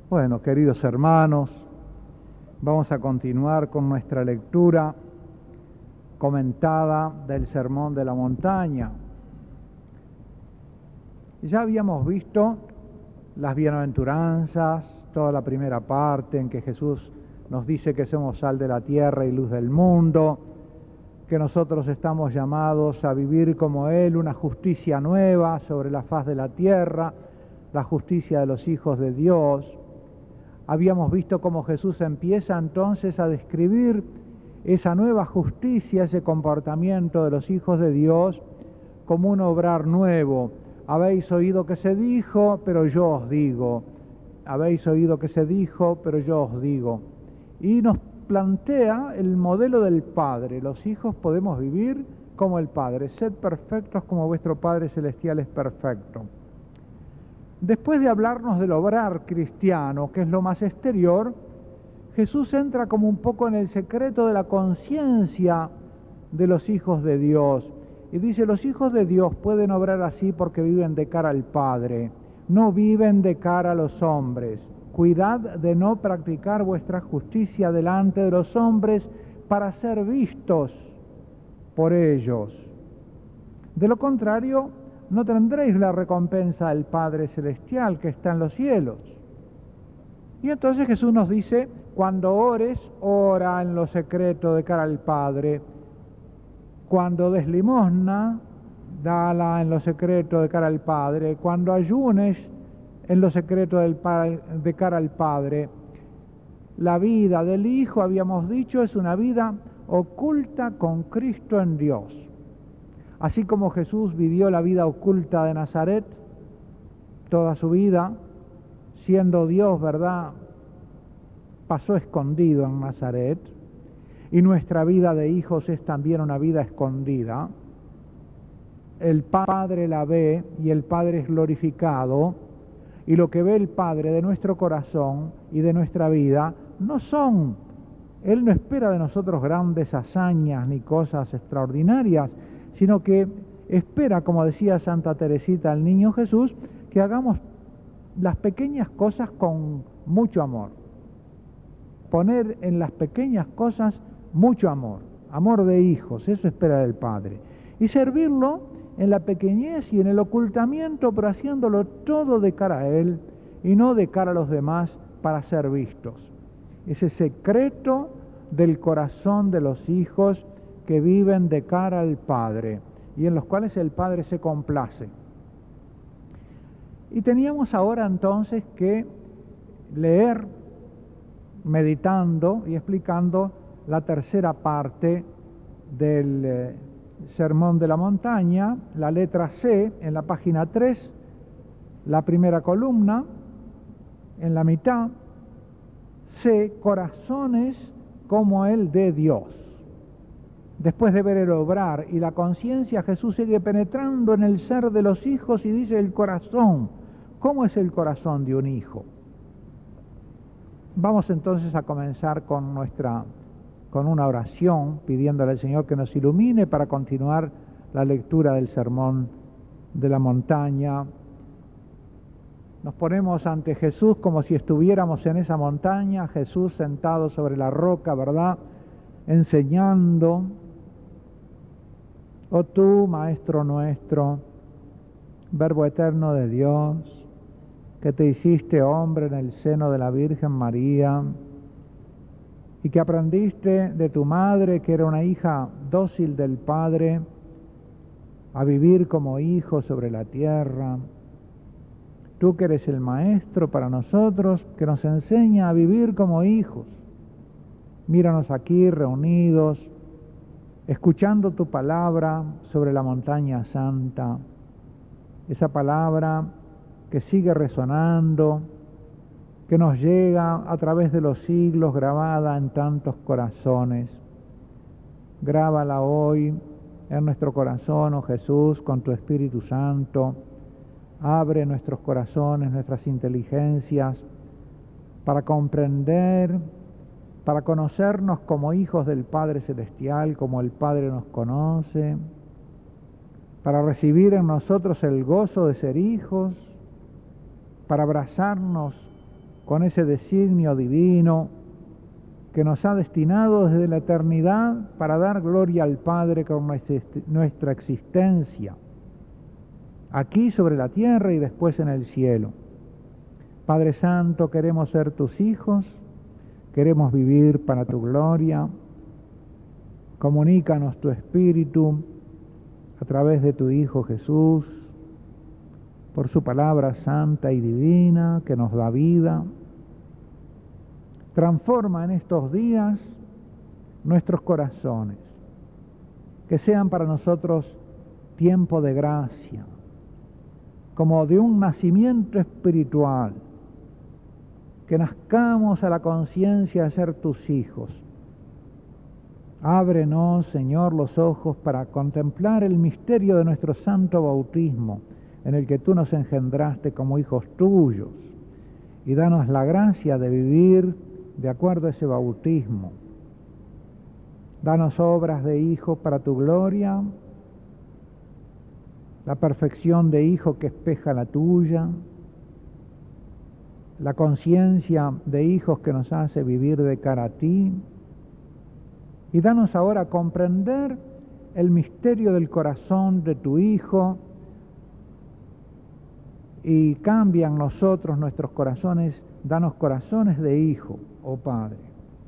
Bueno, queridos hermanos, vamos a continuar con nuestra lectura comentada del Sermón de la Montaña. Ya habíamos visto las bienaventuranzas, toda la primera parte en que Jesús nos dice que somos sal de la tierra y luz del mundo, que nosotros estamos llamados a vivir como Él una justicia nueva sobre la faz de la tierra, la justicia de los hijos de Dios. Habíamos visto cómo Jesús empieza entonces a describir esa nueva justicia, ese comportamiento de los hijos de Dios como un obrar nuevo. Habéis oído que se dijo, pero yo os digo. Habéis oído que se dijo, pero yo os digo. Y nos plantea el modelo del Padre. Los hijos podemos vivir como el Padre. Sed perfectos como vuestro Padre Celestial es perfecto. Después de hablarnos del obrar cristiano, que es lo más exterior, Jesús entra como un poco en el secreto de la conciencia de los hijos de Dios. Y dice, los hijos de Dios pueden obrar así porque viven de cara al Padre, no viven de cara a los hombres. Cuidad de no practicar vuestra justicia delante de los hombres para ser vistos por ellos. De lo contrario, no tendréis la recompensa del Padre Celestial que está en los cielos. Y entonces Jesús nos dice, cuando ores, ora en lo secreto de cara al Padre. Cuando des limosna, dala en lo secreto de cara al Padre. Cuando ayunes, en lo secreto de cara al Padre. La vida del Hijo, habíamos dicho, es una vida oculta con Cristo en Dios. Así como Jesús vivió la vida oculta de Nazaret, toda su vida, siendo Dios, ¿verdad?, pasó escondido en Nazaret, y nuestra vida de hijos es también una vida escondida. El Padre la ve y el Padre es glorificado, y lo que ve el Padre de nuestro corazón y de nuestra vida Él no espera de nosotros grandes hazañas ni cosas extraordinarias, sino que espera, como decía Santa Teresita al Niño Jesús, que hagamos las pequeñas cosas con mucho amor. Poner en las pequeñas cosas mucho amor, amor de hijos, eso espera del Padre. Y servirlo en la pequeñez y en el ocultamiento, pero haciéndolo todo de cara a Él y no de cara a los demás para ser vistos. Ese secreto del corazón de los hijos que viven de cara al Padre y en los cuales el Padre se complace. Y teníamos ahora entonces que leer, meditando y explicando la tercera parte del Sermón de la Montaña, la letra C en la página 3, la primera columna, en la mitad, C, corazones como el de Dios. Después de ver el obrar y la conciencia, Jesús sigue penetrando en el ser de los hijos y dice el corazón. ¿Cómo es el corazón de un hijo? Vamos entonces a comenzar con una oración, pidiéndole al Señor que nos ilumine para continuar la lectura del Sermón de la Montaña. Nos ponemos ante Jesús como si estuviéramos en esa montaña, Jesús sentado sobre la roca, ¿verdad?, enseñando. Oh tú, Maestro nuestro, Verbo eterno de Dios, que te hiciste hombre en el seno de la Virgen María y que aprendiste de tu madre, que era una hija dócil del Padre, a vivir como hijo sobre la tierra. Tú que eres el Maestro para nosotros, que nos enseña a vivir como hijos. Míranos aquí reunidos, escuchando tu palabra sobre la montaña santa, esa palabra que sigue resonando, que nos llega a través de los siglos, grabada en tantos corazones. Grábala hoy en nuestro corazón, oh Jesús, con tu Espíritu Santo. Abre nuestros corazones, nuestras inteligencias, para comprender, para conocernos como hijos del Padre Celestial, como el Padre nos conoce, para recibir en nosotros el gozo de ser hijos, para abrazarnos con ese designio divino que nos ha destinado desde la eternidad para dar gloria al Padre con nuestra existencia, aquí sobre la tierra y después en el cielo. Padre Santo, queremos ser tus hijos, queremos vivir para tu gloria. Comunícanos tu Espíritu a través de tu Hijo Jesús, por su palabra santa y divina que nos da vida. Transforma en estos días nuestros corazones, que sean para nosotros tiempo de gracia, como de un nacimiento espiritual, que nazcamos a la conciencia de ser tus hijos. Ábrenos, Señor, los ojos para contemplar el misterio de nuestro santo bautismo, en el que tú nos engendraste como hijos tuyos, y danos la gracia de vivir de acuerdo a ese bautismo. Danos obras de hijo para tu gloria, la perfección de hijo que espeja la tuya, la conciencia de hijos que nos hace vivir de cara a ti, y danos ahora comprender el misterio del corazón de tu Hijo, y cambia en nosotros nuestros corazones, danos corazones de hijo, oh Padre.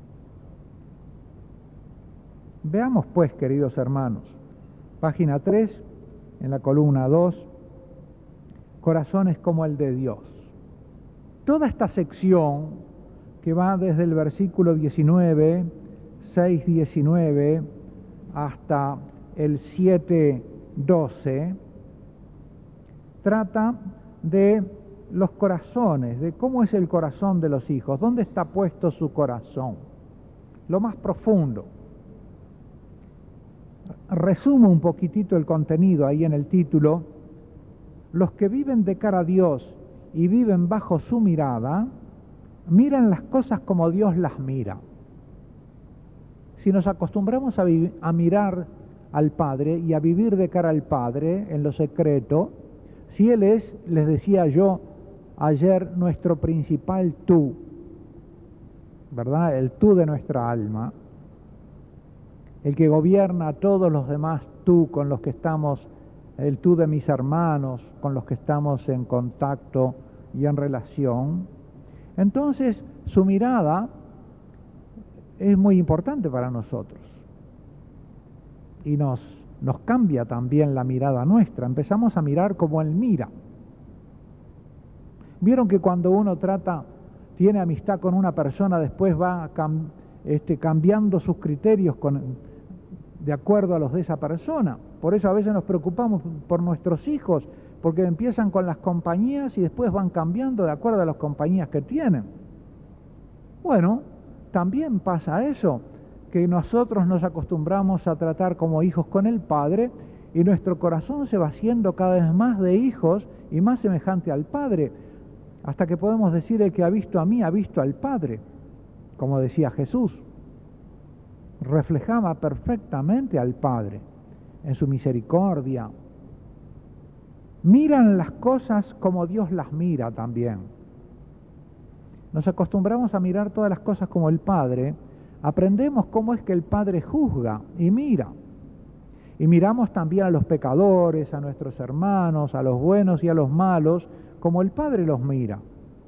Veamos pues, queridos hermanos, página 3, en la columna 2, corazones como el de Dios. Toda esta sección, que va desde el versículo 19, 6:19, hasta el 7:12, trata de los corazones, de cómo es el corazón de los hijos, dónde está puesto su corazón, lo más profundo. Resumo un poquitito el contenido ahí en el título. Los que viven de cara a Dios y viven bajo su mirada, miran las cosas como Dios las mira. Si nos acostumbramos a mirar al Padre y a vivir de cara al Padre en lo secreto, si Él es, les decía yo ayer, nuestro principal tú, ¿verdad? El tú de nuestra alma, el que gobierna a todos los demás tú con los que estamos, el tú de mis hermanos con los que estamos en contacto y en relación. Entonces su mirada es muy importante para nosotros y nos cambia también la mirada nuestra. Empezamos a mirar como Él mira. Vieron que cuando uno tiene amistad con una persona, después va cambiando sus criterios de acuerdo a los de esa persona. Por eso a veces nos preocupamos por nuestros hijos, porque empiezan con las compañías y después van cambiando de acuerdo a las compañías que tienen. Bueno, también pasa eso, que nosotros nos acostumbramos a tratar como hijos con el Padre y nuestro corazón se va haciendo cada vez más de hijos y más semejante al Padre, hasta que podemos decir: el que ha visto a mí ha visto al Padre, como decía Jesús. Reflejaba perfectamente al Padre en su misericordia. Miran las cosas como Dios las mira también. Nos acostumbramos a mirar todas las cosas como el Padre. Aprendemos cómo es que el Padre juzga y mira. Y miramos también a los pecadores, a nuestros hermanos, a los buenos y a los malos, como el Padre los mira,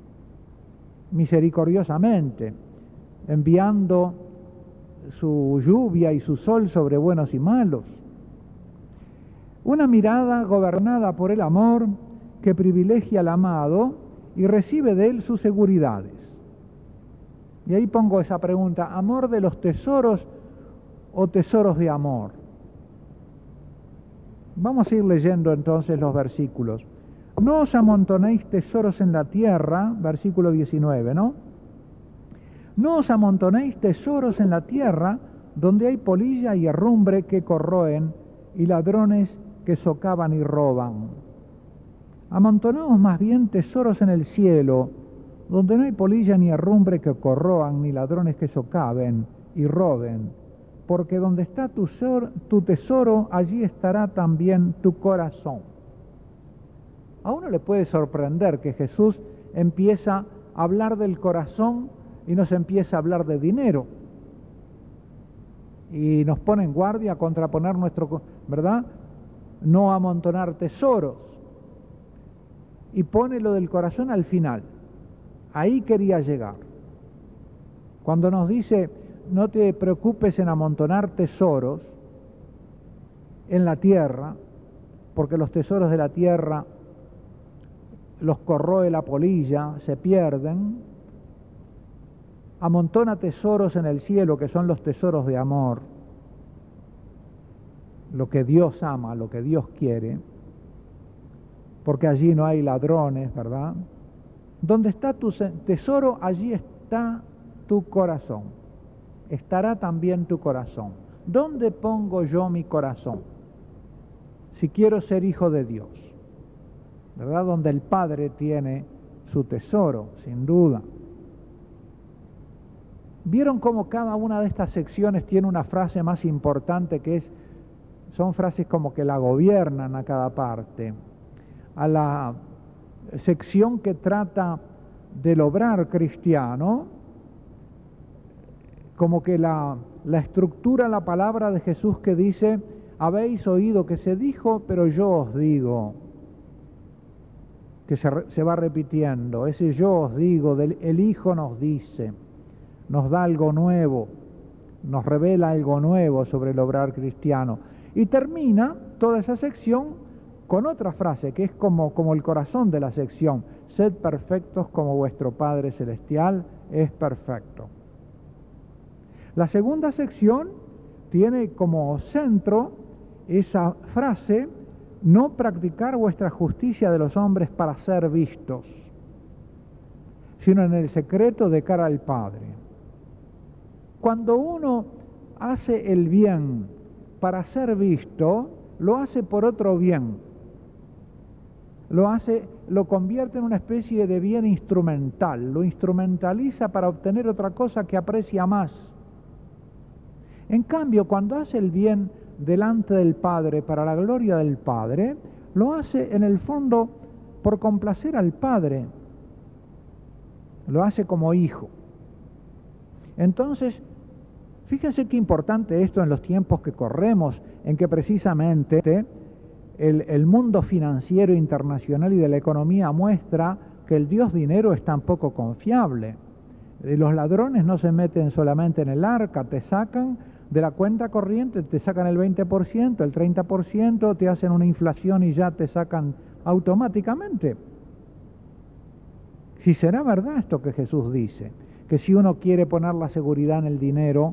misericordiosamente, enviando su lluvia y su sol sobre buenos y malos. Una mirada gobernada por el amor que privilegia al amado y recibe de él sus seguridades. Y ahí pongo esa pregunta: ¿amor de los tesoros o tesoros de amor? Vamos a ir leyendo entonces los versículos. No os amontonéis tesoros en la tierra, versículo 19, ¿no? No os amontonéis tesoros en la tierra, donde hay polilla y herrumbre que corroen, y ladrones que socavan y roban. Amontonaos más bien tesoros en el cielo, donde no hay polilla ni herrumbre que corroan, ni ladrones que socaven y roben, porque donde está tu tesoro, allí estará también tu corazón. A uno le puede sorprender que Jesús empieza hablar del corazón y nos empieza a hablar de dinero. Y nos pone en guardia a contraponer ¿verdad? No amontonar tesoros. Y pone lo del corazón al final. Ahí quería llegar. Cuando nos dice, no te preocupes en amontonar tesoros en la tierra, porque los tesoros de la tierra los corroe la polilla, se pierden. Amontona tesoros en el cielo, que son los tesoros de amor, lo que Dios ama, lo que Dios quiere, porque allí no hay ladrones, ¿verdad? Donde está tu tesoro, allí está tu corazón. Estará también tu corazón. ¿Dónde pongo yo mi corazón? Si quiero ser hijo de Dios, ¿verdad? Donde el Padre tiene su tesoro, sin duda. ¿Vieron cómo cada una de estas secciones tiene una frase más importante son frases como que la gobiernan a cada parte? A la sección que trata del obrar cristiano, como que la estructura la palabra de Jesús que dice, habéis oído que se dijo, pero yo os digo, que se va repitiendo, ese yo os digo, el Hijo nos dice, nos da algo nuevo, nos revela algo nuevo sobre el obrar cristiano. Y termina toda esa sección con otra frase que es como el corazón de la sección: sed perfectos como vuestro Padre Celestial es perfecto. La segunda sección tiene como centro esa frase: no practicar vuestra justicia de los hombres para ser vistos, sino en el secreto de cara al Padre. Cuando uno hace el bien para ser visto, lo hace por otro bien. Lo convierte en una especie de bien instrumental, lo instrumentaliza para obtener otra cosa que aprecia más. En cambio, cuando hace el bien delante del Padre, para la gloria del Padre, lo hace en el fondo por complacer al Padre, lo hace como hijo. Entonces, fíjense qué importante esto en los tiempos que corremos, en que precisamente el mundo financiero internacional y de la economía muestra que el Dios dinero es tan poco confiable. Los ladrones no se meten solamente en el arca, te sacan de la cuenta corriente, te sacan el 20%, el 30%, te hacen una inflación y ya te sacan automáticamente. Si será verdad esto que Jesús dice, que si uno quiere poner la seguridad en el dinero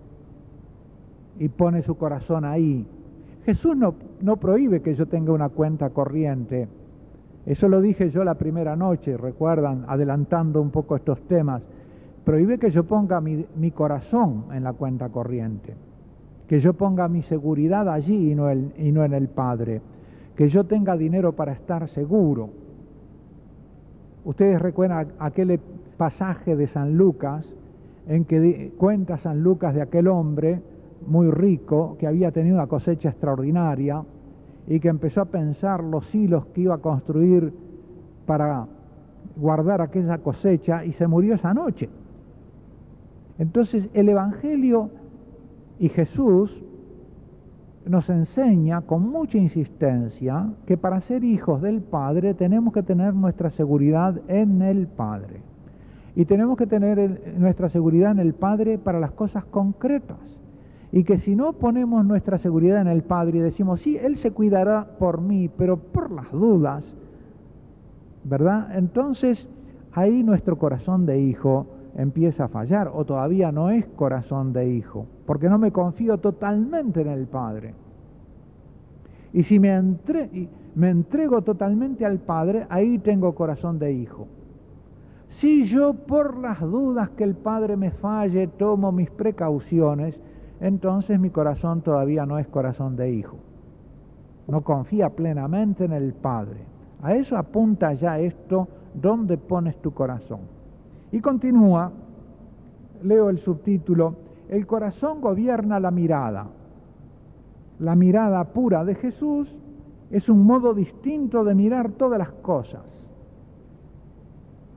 y pone su corazón ahí, Jesús no prohíbe que yo tenga una cuenta corriente. Eso lo dije yo la primera noche, recuerdan, adelantando un poco estos temas. Prohíbe que yo ponga mi corazón en la cuenta corriente, que yo ponga mi seguridad allí y no en el Padre, que yo tenga dinero para estar seguro. Ustedes recuerdan aquel pasaje de San Lucas, en que cuenta San Lucas de aquel hombre muy rico que había tenido una cosecha extraordinaria y que empezó a pensar los hilos que iba a construir para guardar aquella cosecha y se murió esa noche. Entonces el Evangelio y Jesús nos enseña con mucha insistencia que para ser hijos del Padre tenemos que tener nuestra seguridad en el Padre. Y tenemos que tener nuestra seguridad en el Padre para las cosas concretas. Y que si no ponemos nuestra seguridad en el Padre y decimos, sí, Él se cuidará por mí, pero por las dudas, ¿verdad? Entonces ahí nuestro corazón de hijo empieza a fallar, o todavía no es corazón de hijo, porque no me confío totalmente en el Padre. Y si me entrego totalmente al Padre, ahí tengo corazón de hijo. Si yo por las dudas que el Padre me falle tomo mis precauciones, entonces mi corazón todavía no es corazón de hijo. No confía plenamente en el Padre. A eso apunta ya esto, ¿dónde pones tu corazón? Y continúa, leo el subtítulo: el corazón gobierna la mirada. La mirada pura de Jesús es un modo distinto de mirar todas las cosas.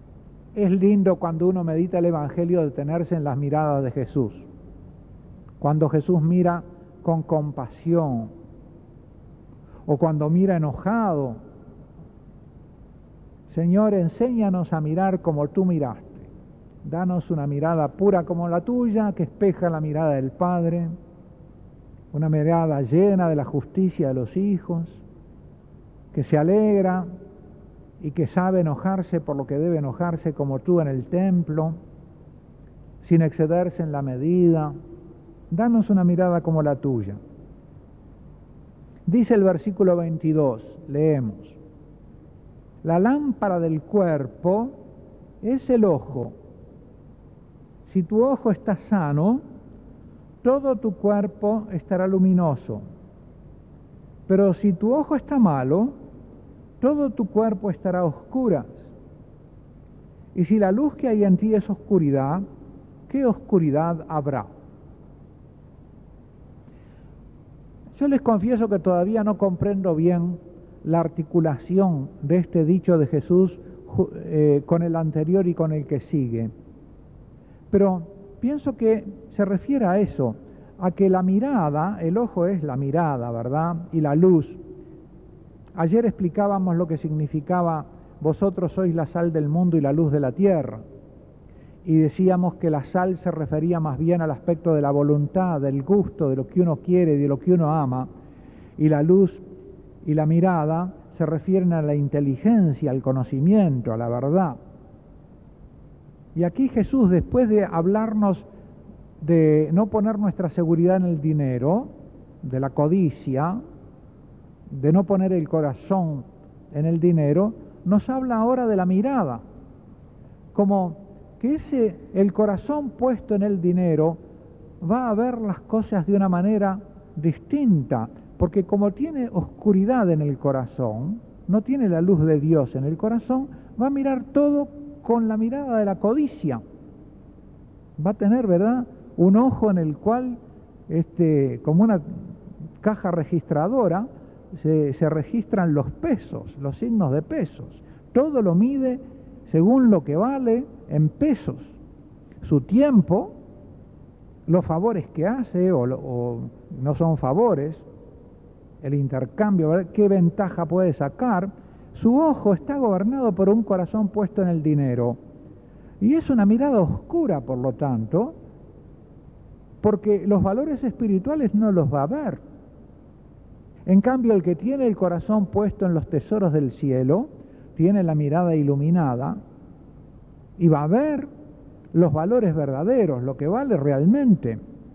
Es lindo cuando uno medita el Evangelio detenerse en las miradas de Jesús. Cuando Jesús mira con compasión, o cuando mira enojado. Señor, enséñanos a mirar como tú miraste. Danos una mirada pura como la tuya, que espeja la mirada del Padre, una mirada llena de la justicia de los hijos, que se alegra y que sabe enojarse por lo que debe enojarse como tú en el templo, sin excederse en la medida. Danos una mirada como la tuya. Dice el versículo 22, leemos: la lámpara del cuerpo es el ojo. Si tu ojo está sano, todo tu cuerpo estará luminoso. Pero si tu ojo está malo, todo tu cuerpo estará a oscuras. Y si la luz que hay en ti es oscuridad, ¿qué oscuridad habrá? Yo les confieso que todavía no comprendo bien la articulación de este dicho de Jesús con el anterior y con el que sigue. Pero pienso que se refiere a eso, a que la mirada, el ojo es la mirada, ¿verdad? Y la luz. Ayer explicábamos lo que significaba: vosotros sois la sal del mundo y la luz de la tierra. Y decíamos que la sal se refería más bien al aspecto de la voluntad, del gusto, de lo que uno quiere, de lo que uno ama. Y la luz y la mirada se refieren a la inteligencia, al conocimiento, a la verdad. Y aquí Jesús, después de hablarnos de no poner nuestra seguridad en el dinero, de la codicia, de no poner el corazón en el dinero, nos habla ahora de la mirada, como que el corazón puesto en el dinero va a ver las cosas de una manera distinta, porque como tiene oscuridad en el corazón, no tiene la luz de Dios en el corazón, va a mirar todo con la mirada de la codicia. Va a tener, ¿verdad?, un ojo en el cual, como una caja registradora, se registran los pesos, los signos de pesos. Todo lo mide según lo que vale en pesos. Su tiempo, los favores que hace o no son favores, el intercambio, ¿verdad?, qué ventaja puede sacar. Su ojo está gobernado por un corazón puesto en el dinero. Y es una mirada oscura, por lo tanto, porque los valores espirituales no los va a ver. En cambio, el que tiene el corazón puesto en los tesoros del cielo, tiene la mirada iluminada y va a ver los valores verdaderos, lo que vale realmente.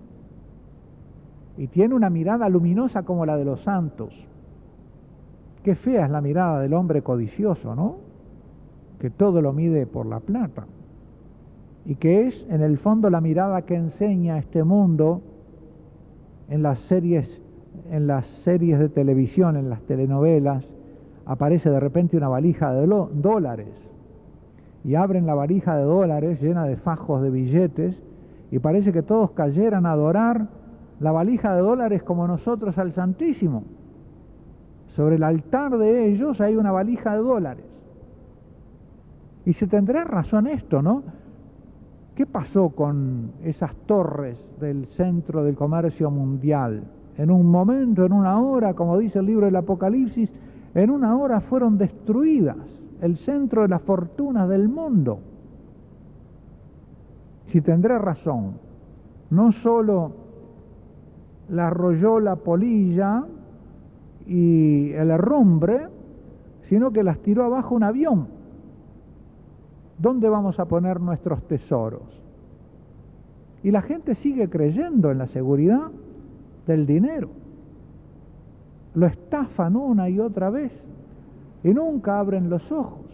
Y tiene una mirada luminosa como la de los santos. Qué fea es la mirada del hombre codicioso, ¿no? Que todo lo mide por la plata. Y que es, en el fondo, la mirada que enseña este mundo en las series de televisión, en las telenovelas. Aparece de repente una valija de dólares. Y abren la valija de dólares llena de fajos de billetes y parece que todos cayeran a adorar la valija de dólares como nosotros al Santísimo. Sobre el altar de ellos hay una valija de dólares. Y se tendrá razón esto, ¿no? ¿Qué pasó con esas torres del centro del comercio mundial? En un momento, en una hora, como dice el libro del Apocalipsis, en una hora fueron destruidas, el centro de las fortunas del mundo. Si tendré razón, no solo la arrolló la polilla y el herrumbre, sino que las tiró abajo un avión. ¿Dónde vamos a poner nuestros tesoros? Y la gente sigue creyendo en la seguridad del dinero. Lo estafan una y otra vez y nunca abren los ojos.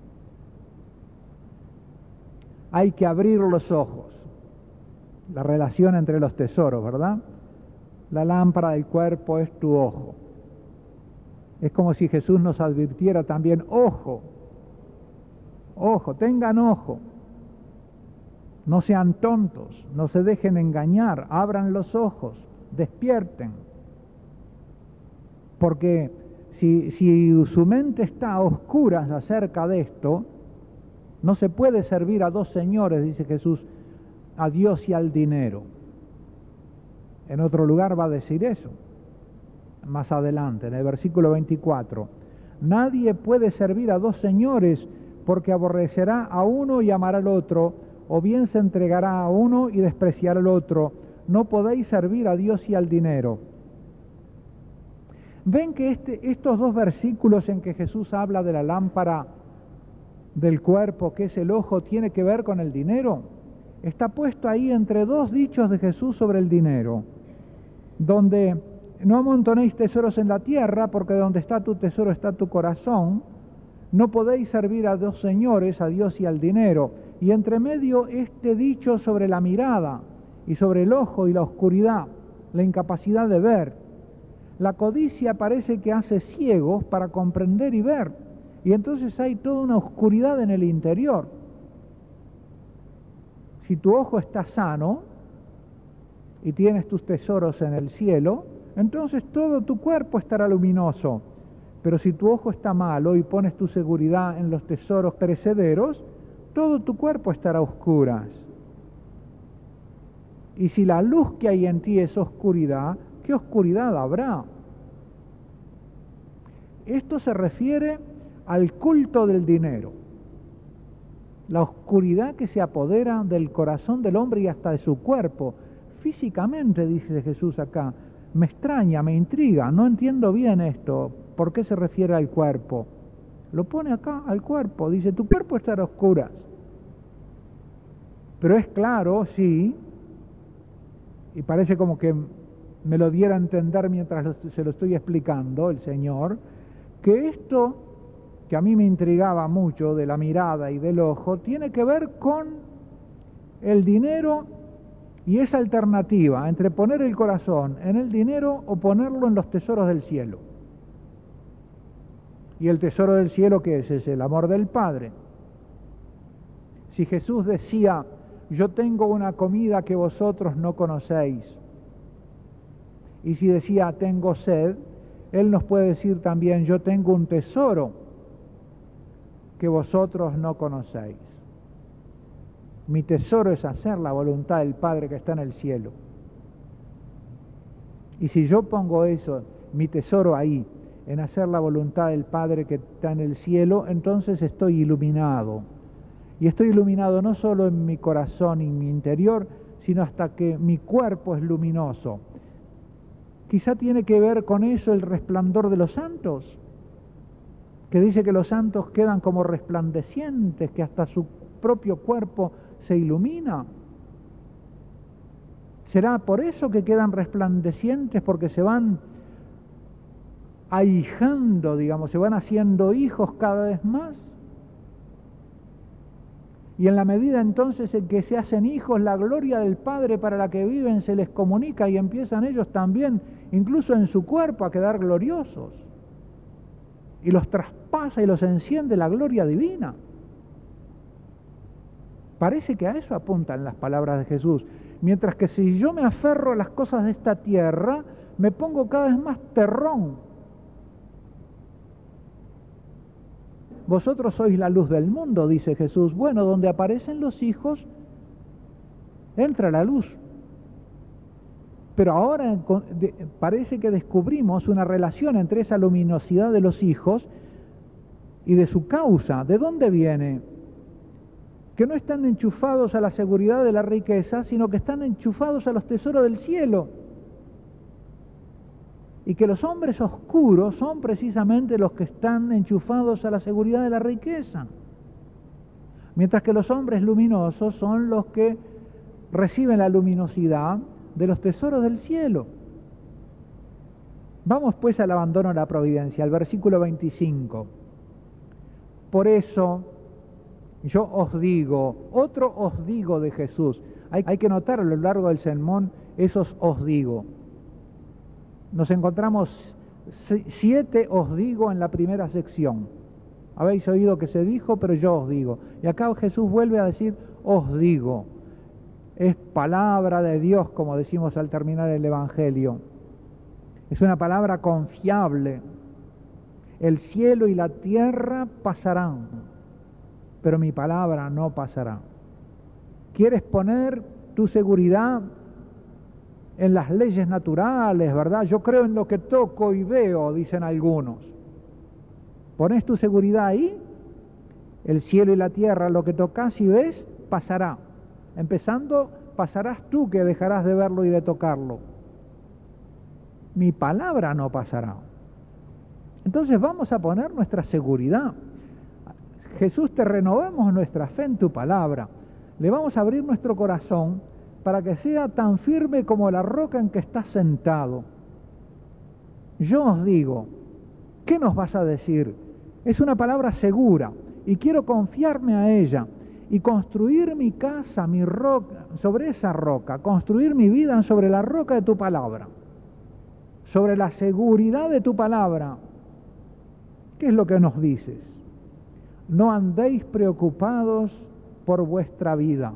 Hay que abrir los ojos. La relación entre los tesoros, ¿verdad? La lámpara del cuerpo es tu ojo. Es como si Jesús nos advirtiera también: ojo, ojo, tengan ojo. No sean tontos, no se dejen engañar, abran los ojos, despierten. Porque si su mente está a oscuras acerca de esto, No se puede servir a dos señores, dice Jesús, a Dios y al dinero. En otro lugar va a decir eso, más adelante, en el versículo 24. Nadie puede servir a dos señores, porque aborrecerá a uno y amará al otro, o bien se entregará a uno y despreciará al otro. No podéis servir a Dios y al dinero. ¿Ven que estos dos versículos en que Jesús habla de la lámpara del cuerpo, que es el ojo, tiene que ver con el dinero? Está puesto ahí entre dos dichos de Jesús sobre el dinero, donde no amontonéis tesoros en la tierra, porque donde está tu tesoro está tu corazón. No podéis servir a dos señores, a Dios y al dinero. Y entre medio este dicho sobre la mirada y sobre el ojo y la oscuridad, la incapacidad de ver. La codicia parece que hace ciegos para comprender y ver, y entonces hay toda una oscuridad en el interior. Si tu ojo está sano y tienes tus tesoros en el cielo, entonces todo tu cuerpo estará luminoso. Pero si tu ojo está malo y pones tu seguridad en los tesoros perecederos, todo tu cuerpo estará a oscuras. Y si la luz que hay en ti es oscuridad, ¿qué oscuridad habrá? Esto se refiere al culto del dinero, la oscuridad que se apodera del corazón del hombre y hasta de su cuerpo. Físicamente, dice Jesús acá, me extraña, me intriga, no entiendo bien esto. ¿Por qué se refiere al cuerpo? Lo pone acá, al cuerpo, dice, tu cuerpo estará a oscuras. Pero es claro, sí, y parece como que me lo diera a entender mientras se lo estoy explicando el Señor, que esto que a mí me intrigaba mucho de la mirada y del ojo, tiene que ver con el dinero y esa alternativa entre poner el corazón en el dinero o ponerlo en los tesoros del cielo. ¿Y el tesoro del cielo qué es? Es el amor del Padre. Si Jesús decía, yo tengo una comida que vosotros no conocéis, y si decía, tengo sed, Él nos puede decir también, yo tengo un tesoro que vosotros no conocéis. Mi tesoro es hacer la voluntad del Padre que está en el cielo. Y si yo pongo eso, mi tesoro ahí, en hacer la voluntad del Padre que está en el cielo, entonces estoy iluminado. Y estoy iluminado no solo en mi corazón y en mi interior, sino hasta que mi cuerpo es luminoso. Quizá tiene que ver con eso el resplandor de los santos, que dice que los santos quedan como resplandecientes, que hasta su propio cuerpo se ilumina. ¿Será por eso que quedan resplandecientes? Porque se van ahijando, digamos, se van haciendo hijos cada vez más. Y en la medida entonces en que se hacen hijos, la gloria del Padre para la que viven se les comunica y empiezan ellos también, incluso en su cuerpo, a quedar gloriosos. Y los traspasa y los enciende la gloria divina. Parece que a eso apuntan las palabras de Jesús. Mientras que si yo me aferro a las cosas de esta tierra, me pongo cada vez más terrón. Vosotros sois la luz del mundo, dice Jesús. Bueno, donde aparecen los hijos, entra la luz. Pero ahora parece que descubrimos una relación entre esa luminosidad de los hijos y de su causa. ¿De dónde viene? Que no están enchufados a la seguridad de la riqueza, sino que están enchufados a los tesoros del cielo. Y que los hombres oscuros son precisamente los que están enchufados a la seguridad de la riqueza. Mientras que los hombres luminosos son los que reciben la luminosidad de los tesoros del cielo. Vamos pues al abandono de la providencia, al versículo 25. Por eso yo os digo, otro os digo de Jesús. Hay que notar a lo largo del sermón esos os digo. Nos encontramos 7 os digo en la primera sección. Habéis oído que se dijo, pero yo os digo. Y acá Jesús vuelve a decir os digo. Es palabra de Dios, como decimos al terminar el Evangelio. Es una palabra confiable. El cielo y la tierra pasarán, pero mi palabra no pasará. ¿Quieres poner tu seguridad en las leyes naturales, verdad? Yo creo en lo que toco y veo, dicen algunos. ¿Pones tu seguridad ahí? El cielo y la tierra, lo que tocas y ves, pasará. Empezando, pasarás tú que dejarás de verlo y de tocarlo. Mi palabra no pasará. Entonces vamos a poner nuestra seguridad. Jesús, te renovamos nuestra fe en tu palabra. Le vamos a abrir nuestro corazón para que sea tan firme como la roca en que estás sentado. Yo os digo, ¿qué nos vas a decir? Es una palabra segura y quiero confiarme a ella y construir mi casa, mi roca, sobre esa roca, construir mi vida sobre la roca de tu palabra, sobre la seguridad de tu palabra. ¿Qué es lo que nos dices? No andéis preocupados por vuestra vida.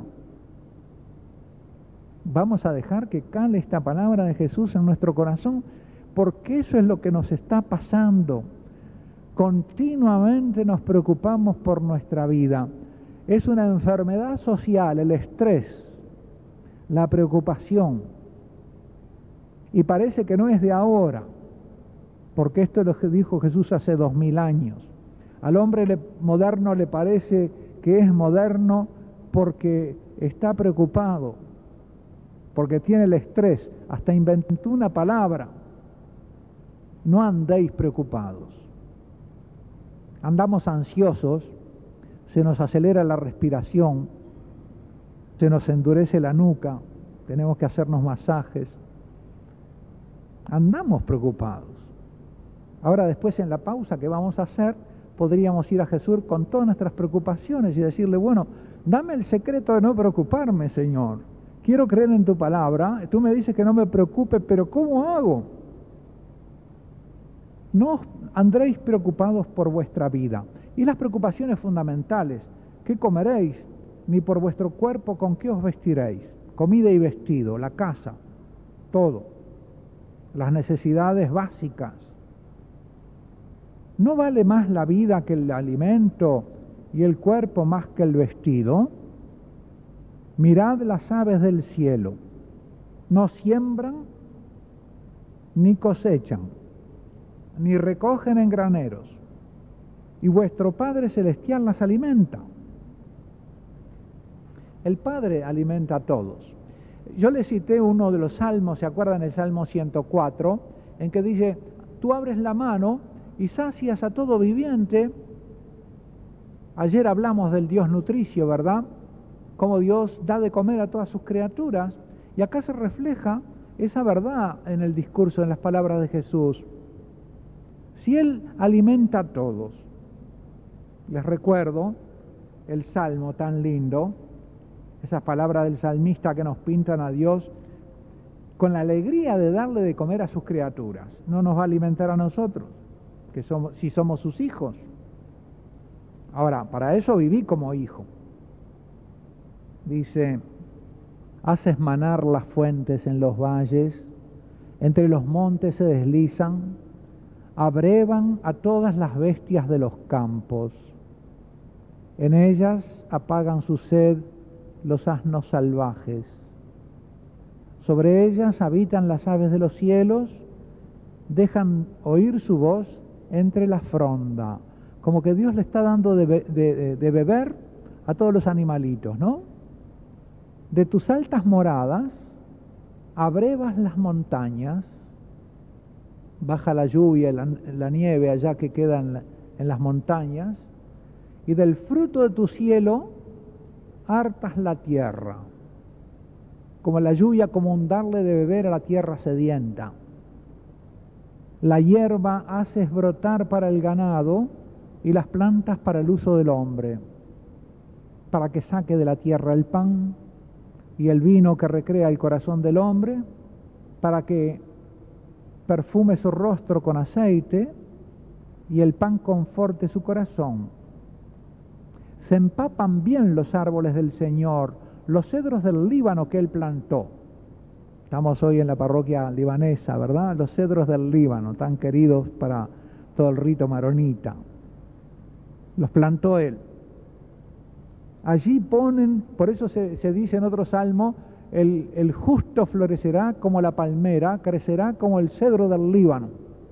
Vamos a dejar que cale esta palabra de Jesús en nuestro corazón, porque eso es lo que nos está pasando. Continuamente nos preocupamos por nuestra vida. Es una enfermedad social, el estrés, la preocupación. Y parece que no es de ahora, porque esto es lo que dijo Jesús hace 2000 años. Al hombre moderno le parece que es moderno porque está preocupado, porque tiene el estrés. Hasta inventó una palabra: no andéis preocupados. Andamos ansiosos, se nos acelera la respiración, se nos endurece la nuca, tenemos que hacernos masajes. Andamos preocupados. Ahora, después, en la pausa que vamos a hacer, podríamos ir a Jesús con todas nuestras preocupaciones y decirle: bueno, dame el secreto de no preocuparme, Señor. Quiero creer en tu palabra, tú me dices que no me preocupe, pero ¿cómo hago? No andréis preocupados por vuestra vida. Y las preocupaciones fundamentales: ¿qué comeréis? Ni por vuestro cuerpo, ¿con qué os vestiréis? Comida y vestido, la casa, todo. Las necesidades básicas. ¿No vale más la vida que el alimento y el cuerpo más que el vestido? Mirad las aves del cielo, no siembran, ni cosechan, ni recogen en graneros, y vuestro Padre Celestial las alimenta. El Padre alimenta a todos. Yo le cité uno de los salmos, ¿se acuerdan? El Salmo 104, en que dice: tú abres la mano y sacias a todo viviente. Ayer hablamos del Dios nutricio, ¿verdad? Cómo Dios da de comer a todas sus criaturas. Y acá se refleja esa verdad en el discurso, en las palabras de Jesús. Si Él alimenta a todos, les recuerdo el Salmo tan lindo, esas palabras del salmista que nos pintan a Dios con la alegría de darle de comer a sus criaturas. No nos va a alimentar a nosotros, que somos, si somos sus hijos. Ahora, para eso viví como hijo. Dice: haces manar las fuentes en los valles, entre los montes se deslizan, abrevan a todas las bestias de los campos. En ellas apagan su sed los asnos salvajes. Sobre ellas habitan las aves de los cielos, dejan oír su voz entre la fronda. Como que Dios le está dando de beber a todos los animalitos, ¿no? De tus altas moradas abrevas las montañas, baja la lluvia, la nieve allá que queda en las montañas, y del fruto de tu cielo hartas la tierra, como la lluvia, como un darle de beber a la tierra sedienta. La hierba haces brotar para el ganado y las plantas para el uso del hombre, para que saque de la tierra el pan y el vino que recrea el corazón del hombre, para que perfume su rostro con aceite y el pan conforte su corazón. Se empapan bien los árboles del Señor, los cedros del Líbano que Él plantó. Estamos hoy en la parroquia libanesa, ¿verdad? Los cedros del Líbano, tan queridos para todo el rito maronita. Los plantó Él. Allí ponen, por eso se dice en otro salmo, el justo florecerá como la palmera, crecerá como el cedro del Líbano.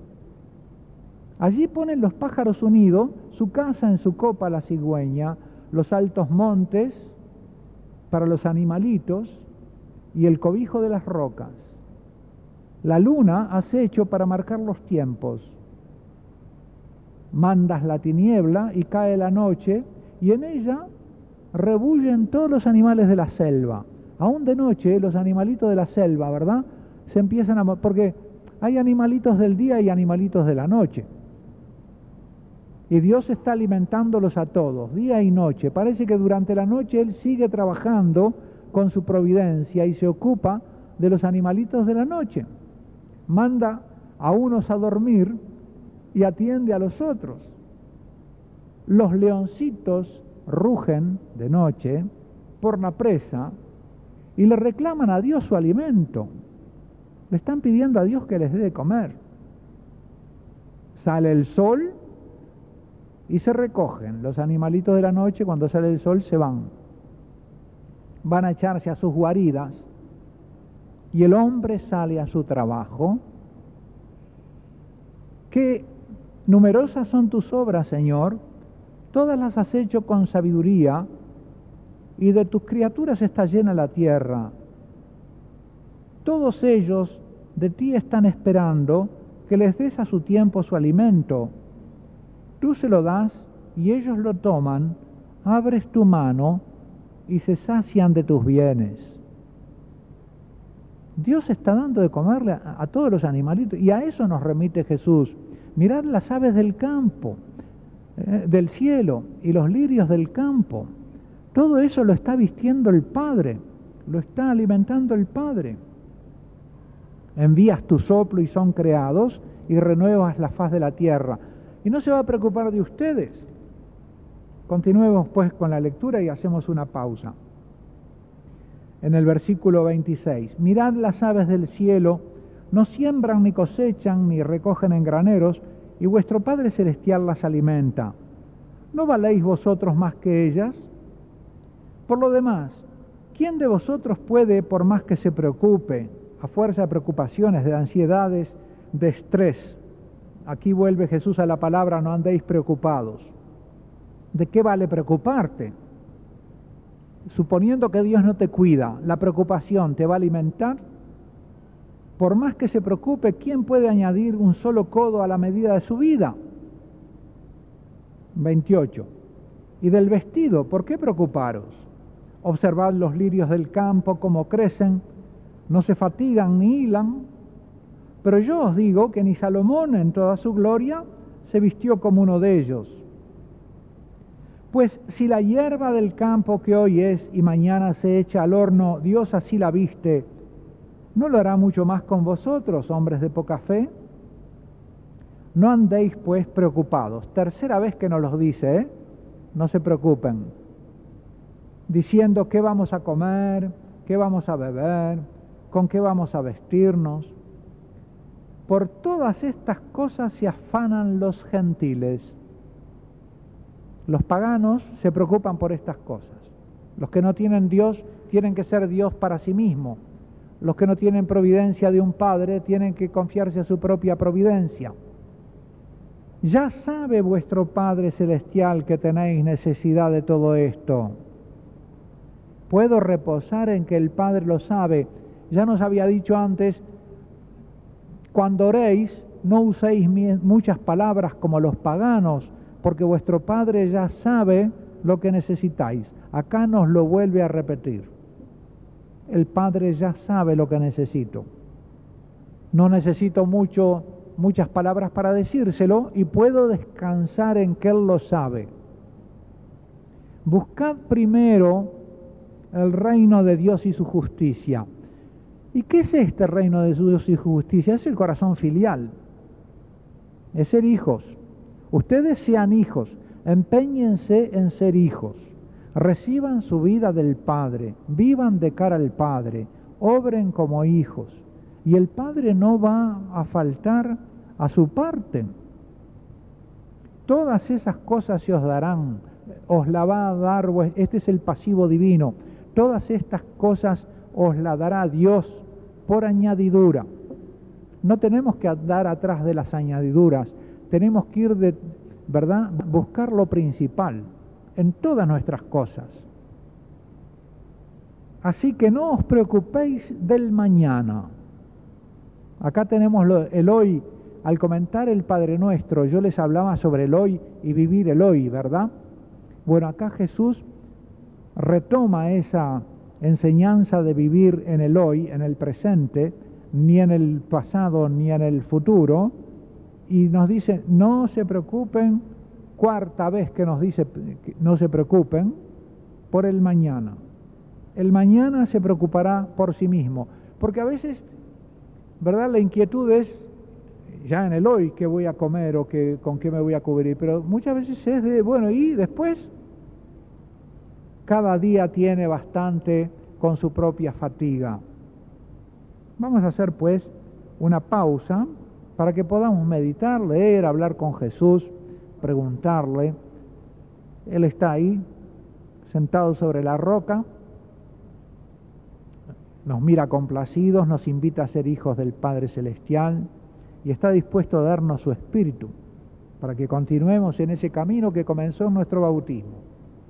Allí ponen los pájaros su nido, su casa en su copa la cigüeña, los altos montes para los animalitos y el cobijo de las rocas. La luna has hecho para marcar los tiempos. Mandas la tiniebla y cae la noche, y en ella rebullen todos los animales de la selva. Aún de noche los animalitos de la selva, ¿verdad? Se empiezan a... porque hay animalitos del día y animalitos de la noche. Y Dios está alimentándolos a todos, día y noche. Parece que durante la noche Él sigue trabajando con su providencia y se ocupa de los animalitos de la noche. Manda a unos a dormir y atiende a los otros. Los leoncitos rugen de noche por la presa y le reclaman a Dios su alimento. Le están pidiendo a Dios que les dé de comer. Sale el sol y se recogen. Los animalitos de la noche, cuando sale el sol, se van. Van a echarse a sus guaridas y el hombre sale a su trabajo. Qué numerosas son tus obras, Señor, todas las has hecho con sabiduría, y de tus criaturas está llena la tierra. Todos ellos de ti están esperando que les des a su tiempo su alimento. Tú se lo das y ellos lo toman, abres tu mano y se sacian de tus bienes. Dios está dando de comerle a todos los animalitos, y a eso nos remite Jesús. Mirad las aves del campo, del cielo, y los lirios del campo. Todo eso lo está vistiendo el Padre, lo está alimentando el Padre. Envías tu soplo y son creados, y renuevas la faz de la tierra. Y no se va a preocupar de ustedes. Continuemos pues con la lectura y hacemos una pausa. En el versículo 26, mirad las aves del cielo, no siembran ni cosechan ni recogen en graneros, y vuestro Padre Celestial las alimenta. ¿No valéis vosotros más que ellas? Por lo demás, ¿quién de vosotros puede, por más que se preocupe, a fuerza de preocupaciones, de ansiedades, de estrés? Aquí vuelve Jesús a la palabra, no andéis preocupados. ¿De qué vale preocuparte? Suponiendo que Dios no te cuida, ¿la preocupación te va a alimentar? Por más que se preocupe, ¿quién puede añadir un solo codo a la medida de su vida? 28. Y del vestido, ¿por qué preocuparos? Observad los lirios del campo, cómo crecen, no se fatigan ni hilan. Pero yo os digo que ni Salomón en toda su gloria se vistió como uno de ellos. Pues si la hierba del campo que hoy es y mañana se echa al horno, Dios así la viste, ¿no lo hará mucho más con vosotros, hombres de poca fe? No andéis pues preocupados. Tercera vez que nos los dice, ¿eh? No se preocupen. Diciendo qué vamos a comer, qué vamos a beber, con qué vamos a vestirnos. Por todas estas cosas se afanan los gentiles. Los paganos se preocupan por estas cosas. Los que no tienen Dios tienen que ser Dios para sí mismo. Los que no tienen providencia de un Padre tienen que confiarse a su propia providencia. Ya sabe vuestro Padre Celestial que tenéis necesidad de todo esto. Puedo reposar en que el Padre lo sabe. Ya nos había dicho antes, cuando oréis, no uséis muchas palabras como los paganos, porque vuestro Padre ya sabe lo que necesitáis. Acá nos lo vuelve a repetir. El Padre ya sabe lo que necesito. No necesito muchas palabras para decírselo, y puedo descansar en que Él lo sabe. Buscad primero el reino de Dios y su justicia. ¿Y qué es este reino de Dios y su justicia? Es el corazón filial. Es ser hijos. Ustedes sean hijos, empeñense en ser hijos. Reciban su vida del Padre, vivan de cara al Padre, obren como hijos, y el Padre no va a faltar a su parte. Todas esas cosas se os darán, os la va a dar, este es el pasivo divino. Todas estas cosas os la dará Dios por añadidura. No tenemos que andar atrás de las añadiduras, tenemos que ir de, ¿verdad?, buscar lo principal en todas nuestras cosas. Así que no os preocupéis del mañana. Acá tenemos el hoy. Al comentar el Padre Nuestro, yo les hablaba sobre el hoy y vivir el hoy, ¿verdad? Bueno, acá Jesús retoma esa enseñanza de vivir en el hoy, en el presente, ni en el pasado ni en el futuro, y nos dice, no se preocupen, cuarta vez que nos dice, no se preocupen por el mañana. El mañana se preocupará por sí mismo, porque a veces, ¿verdad?, la inquietud es ya en el hoy, qué voy a comer o con qué me voy a cubrir, pero muchas veces es de, bueno, y después, cada día tiene bastante con su propia fatiga. Vamos a hacer pues una pausa para que podamos meditar, leer, hablar con Jesús, preguntarle. Él está ahí, sentado sobre la roca, nos mira complacidos, nos invita a ser hijos del Padre Celestial y está dispuesto a darnos su espíritu para que continuemos en ese camino que comenzó en nuestro bautismo.